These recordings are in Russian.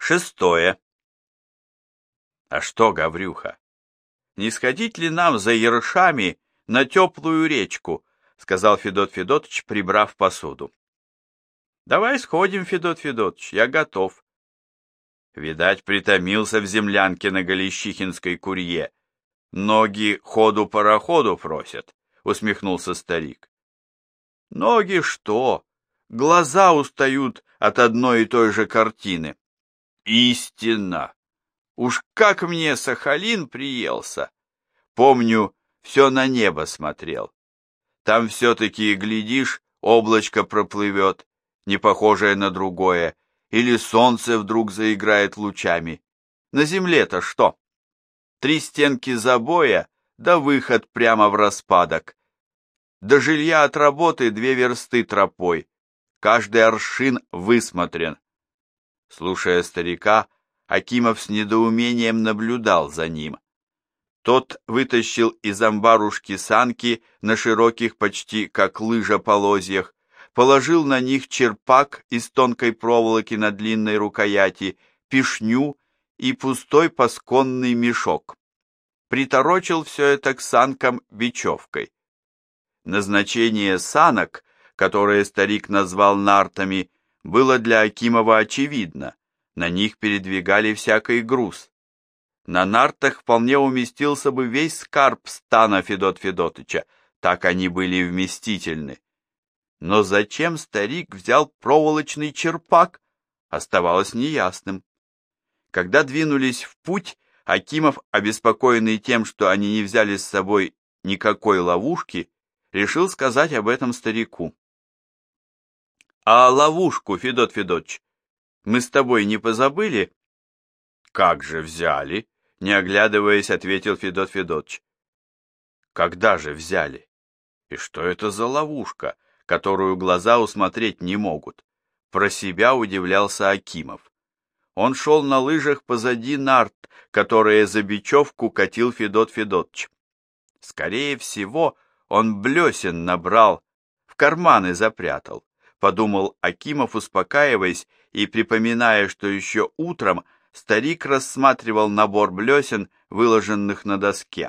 6. А что, Гаврюха, не сходить ли нам за ершами на теплую речку? Сказал Федот Федотыч, прибрав посуду. Давай сходим, Федот Федотыч, я готов. Видать, притомился в землянке на Галищихинской курье. Ноги ходу-пароходу просят, усмехнулся старик. Ноги что? Глаза устают от одной и той же картины. Истинно! Уж как мне Сахалин приелся! Помню, все на небо смотрел. Там все-таки, глядишь, облачко проплывет, не похожее на другое, или солнце вдруг заиграет лучами. На земле-то что? 3 стенки забоя, да выход прямо в распадок. До жилья от работы 2 версты тропой. Каждый аршин высмотрен. Слушая старика, Акимов с недоумением наблюдал за ним. Тот вытащил из амбарушки санки на широких, почти как лыжа полозьях, положил на них черпак из тонкой проволоки на длинной рукояти, пишню и пустой пасконный мешок. Приторочил все это к санкам бечевкой. Назначение санок, которые старик назвал нартами, было для Акимова очевидно. На них передвигали всякий груз. На нартах вполне уместился бы весь скарб стана Федот Федотыча, так они были вместительны. Но зачем старик взял проволочный черпак, оставалось неясным. Когда двинулись в путь, Акимов, обеспокоенный тем, что они не взяли с собой никакой ловушки, решил сказать об этом старику. «А ловушку, Федот Федотыч, мы с тобой не позабыли?» «Как же взяли?» — не оглядываясь, ответил Федот Федотыч. «Когда же взяли? И что это за ловушка, которую глаза усмотреть не могут?» Про себя удивлялся Акимов. Он шел на лыжах позади нарт, которые за бечевку катил Федот Федотыч. Скорее всего, он блесен набрал, в карманы запрятал, подумал Акимов, успокаиваясь и припоминая, что еще утром старик рассматривал набор блесен, выложенных на доске.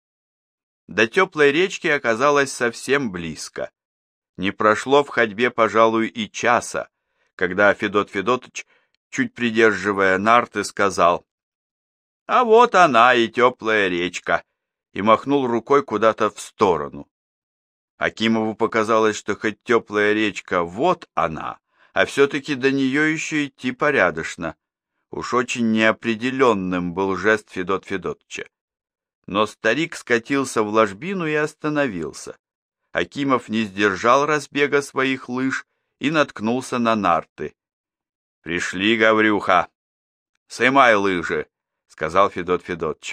До теплой речки оказалось совсем близко. Не прошло в ходьбе, пожалуй, и часа, когда Федот Федотыч, чуть придерживая нарты, сказал: «А вот она и теплая речка», и махнул рукой куда-то в сторону. Акимову показалось, что хоть теплая речка вот она, а все-таки до нее еще идти порядочно. Уж очень неопределенным был жест Федот Федотыча. Но старик скатился в ложбину и остановился. Акимов не сдержал разбега своих лыж и наткнулся на нарты. «Пришли, Гаврюха! Сымай лыжи!» — сказал Федот Федотыч.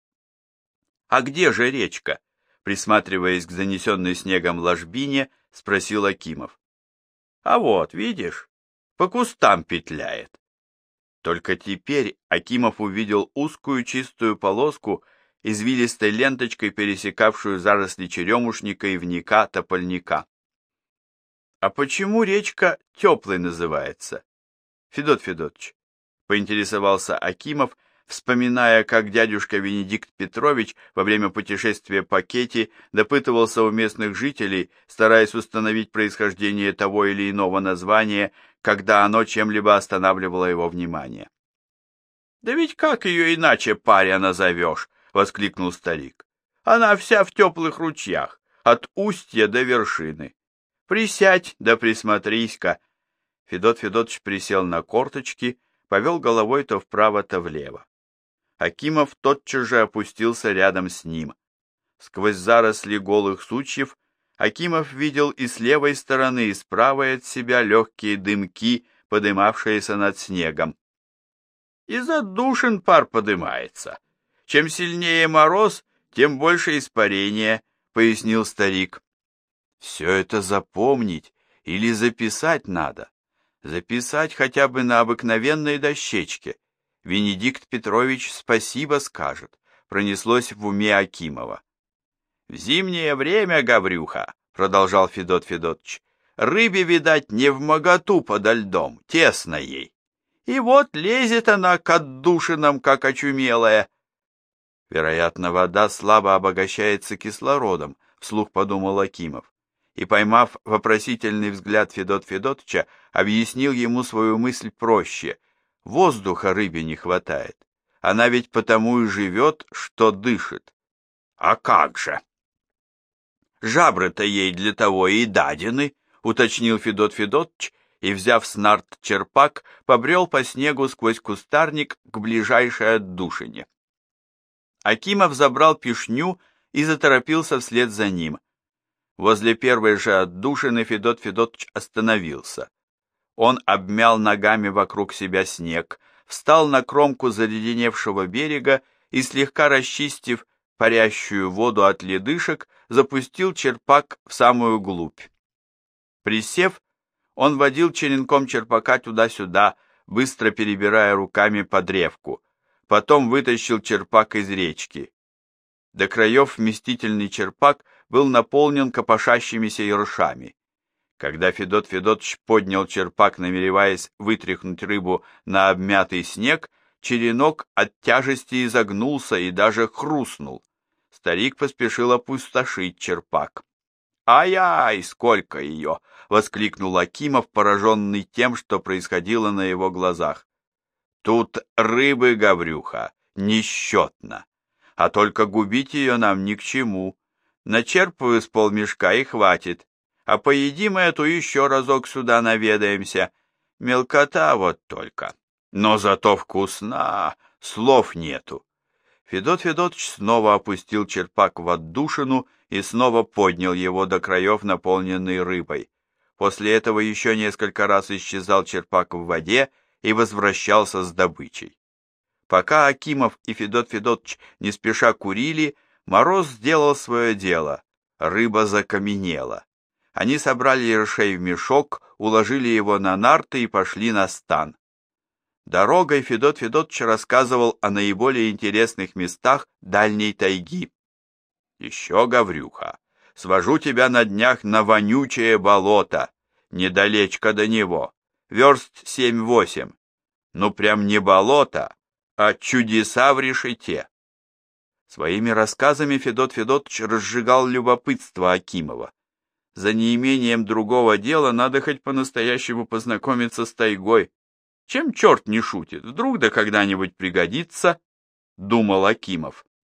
«А где же речка?» — присматриваясь к занесенной снегом ложбине, спросил Акимов. «А вот, видишь, по кустам петляет». Только теперь Акимов увидел узкую чистую полоску, извилистой ленточкой пересекавшую заросли черемушника, ивника, тополника. «А почему речка теплой называется, Федот Федотыч?» — поинтересовался Акимов, вспоминая, как дядюшка Венедикт Петрович во время путешествия по Кети допытывался у местных жителей, стараясь установить происхождение того или иного названия, когда оно чем-либо останавливало его внимание. «Да ведь как ее иначе, паря, назовешь?» — воскликнул старик. «Она вся в теплых ручьях, от устья до вершины. Присядь да присмотрись-ка». Федот Федотыч присел на корточки, повел головой то вправо, то влево. Акимов тотчас же опустился рядом с ним. Сквозь заросли голых сучьев Акимов видел и с левой стороны, и с правой от себя легкие дымки, подымавшиеся над снегом. «Из отдушин пар подымается. Чем сильнее мороз, тем больше испарения», — пояснил старик. «Все это запомнить или записать надо. Записать хотя бы на обыкновенной дощечке. Венедикт Петрович спасибо скажет», — пронеслось в уме Акимова. «В зимнее время, Гаврюха», — продолжал Федот Федотыч, — «рыбе, видать, не вмоготу подо льдом, тесно ей. И вот лезет она к отдушинам, как очумелая. Вероятно, вода слабо обогащается кислородом, вслух подумал Акимов. И, поймав вопросительный взгляд Федот Федотыча, объяснил ему свою мысль проще. Воздуха рыбе не хватает. Она ведь потому и живет, что дышит. А как же? Жабры-то ей для того и дадены, уточнил Федот Федотыч, и, взяв с нарт черпак, побрел по снегу сквозь кустарник к ближайшей отдушине. Акимов забрал пишню и заторопился вслед за ним. Возле первой же отдушины Федот Федотыч остановился. Он обмял ногами вокруг себя снег, встал на кромку заледеневшего берега и, слегка расчистив парящую воду от ледышек, запустил черпак в самую глубь. Присев, он водил черенком черпака туда-сюда, быстро перебирая руками по древку. Потом вытащил черпак из речки. До краев вместительный черпак был наполнен копошащимися ершами. Когда Федот Федотыч поднял черпак, намереваясь вытряхнуть рыбу на обмятый снег, черенок от тяжести изогнулся и даже хрустнул. Старик поспешил опустошить черпак. «Ай-ай, сколько ее!» — воскликнул Акимов, пораженный тем, что происходило на его глазах. «Тут рыбы, Гаврюха, несчетно, а только губить ее нам ни к чему. Начерпаю с полмешка и хватит, а поедим эту еще разок сюда наведаемся. Мелкота вот только, но зато вкусна, слов нету». Федот Федотыч снова опустил черпак в отдушину и снова поднял его до краев, наполненный рыбой. После этого еще несколько раз исчезал черпак в воде и возвращался с добычей. Пока Акимов и Федот Федотыч не спеша курили, Мороз сделал свое дело, рыба закаменела. Они собрали ершей в мешок, уложили его на нарты и пошли на стан. Дорогой Федот Федотыч рассказывал о наиболее интересных местах дальней тайги. «Еще, Гаврюха, свожу тебя на днях на вонючее болото, недалечко до него, верст 7-8. Ну, прям не болото, а чудеса в решете». Своими рассказами Федот Федотыч разжигал любопытство Акимова. За неимением другого дела надо хоть по-настоящему познакомиться с тайгой. Чем черт не шутит, вдруг да когда-нибудь пригодится, думал Акимов.